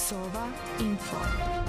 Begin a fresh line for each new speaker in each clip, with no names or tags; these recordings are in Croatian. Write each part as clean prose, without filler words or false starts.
Sova Info.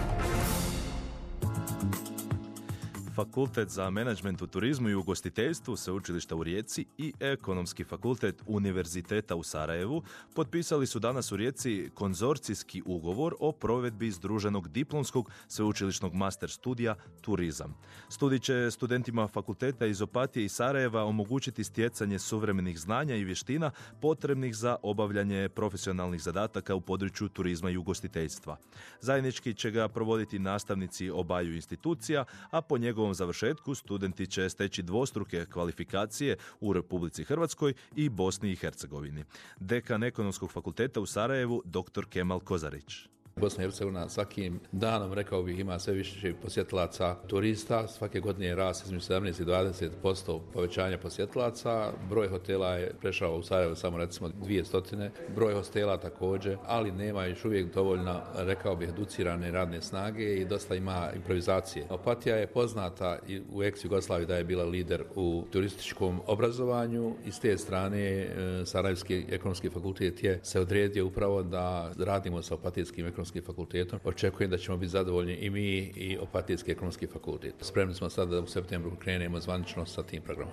Fakultet za menadžment u turizmu i ugostiteljstvu Sveučilišta u Rijeci i Ekonomski fakultet Univerziteta u Sarajevu potpisali su danas u Rijeci konzorcijski ugovor o provedbi združenog diplomskog sveučilišnog master studija Turizam. Studij će studentima fakulteta iz Opatije i Sarajeva omogućiti stjecanje suvremenih znanja i vještina potrebnih za obavljanje profesionalnih zadataka u području turizma i ugostiteljstva. Zajednički će ga provoditi nastavnici obaju institucija, a po njegovom završetku studenti će steći dvostruke kvalifikacije u Republici Hrvatskoj i Bosni i Hercegovini. Dekan Ekonomskog fakulteta u Sarajevu, dr. Kemal Kozarić.
Bosna i Hercegovina svakim danom, rekao bih, ima sve više posjetilaca turista. Svake godine je rast između 17 i 20% povećanja posjetilaca. Broj hotela je prešao u Sarajevu samo recimo 200. Broj hostela također, ali nema još uvijek dovoljno, rekao bih, educirane radne snage i dosta ima improvizacije. Opatija je poznata i u ex-Jugoslaviji da je bila lider u turističkom obrazovanju i s te strane Sarajevski ekonomski fakultet je se odredio upravo da radimo sa Opatijskim ekonomskim fakultetom. Očekujem da ćemo biti zadovoljni i mi i Opatijski ekonomski fakultet. Spremni smo sada da u septembru krenemo zvanično sa tim programom.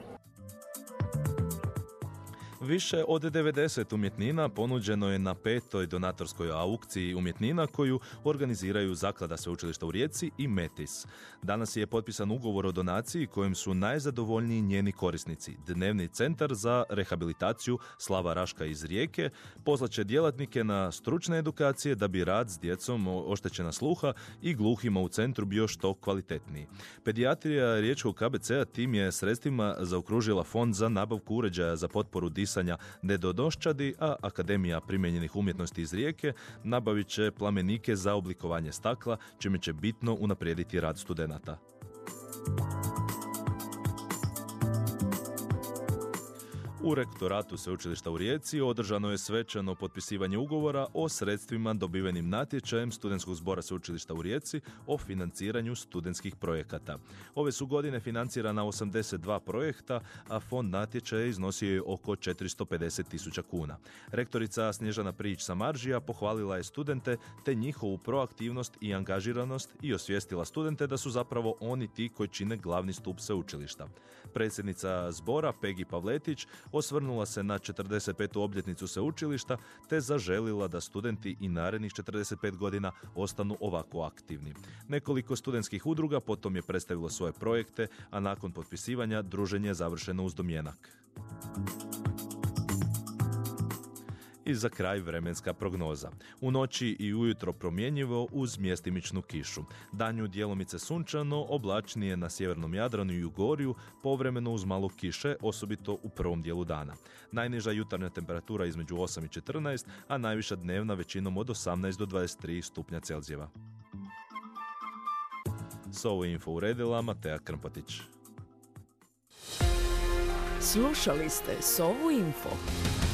Više od 90 umjetnina ponuđeno je na 5. donatorskoj aukciji umjetnina koju organiziraju Zaklada Sveučilišta u Rijeci i Metis. Danas je potpisan ugovor o donaciji kojim su najzadovoljniji njeni korisnici. Dnevni centar za rehabilitaciju Slava Raška iz Rijeke poslaće djelatnike na stručne edukacije da bi rad s djecom oštećena sluha i gluhima u centru bio što kvalitetniji. Pedijatrija Riječkog KBC-a tim je sredstvima zaokružila fond za nabavku uređaja za potporu disanja nedonoščadi, a Akademija primijenjenih umjetnosti iz Rijeke nabavit će plamenike za oblikovanje stakla, čime će bitno unaprijediti rad studenata. U rektoratu Sveučilišta u Rijeci održano je svečano potpisivanje ugovora o sredstvima dobivenim natječajem Studentskog zbora Sveučilišta u Rijeci o financiranju studentskih projekata. Ove su godine financirana 82 projekta, a fond natječaja iznosio je oko 450.000 kuna. Rektorica Snježana Prijić-Samaržija pohvalila je studente te njihovu proaktivnost i angažiranost i osvijestila studente da su zapravo oni ti koji čine glavni stup sveučilišta. Predsjednica zbora Pegi Pavletić osvrnula se na 45. obljetnicu sveučilišta te zaželila da studenti i narednih 45 godina ostanu ovako aktivni. Nekoliko studentskih udruga potom je predstavilo svoje projekte, a nakon potpisivanja druženje je završeno uz domjenak. I za kraj vremenska prognoza. U noći i ujutro promjenjivo uz mjestimičnu kišu. Danju djelomice sunčano, oblačnije na sjevernom Jadranu i Ugorju, povremeno uz malo kiše, osobito u prvom dijelu dana. Najniža jutarnja temperatura između 8 i 14, a najviša dnevna većinom od 18 do 23 stupnja Celzijeva. Sovo info uredila Mateja Krmpatić.
Slušali ste Sovu Info.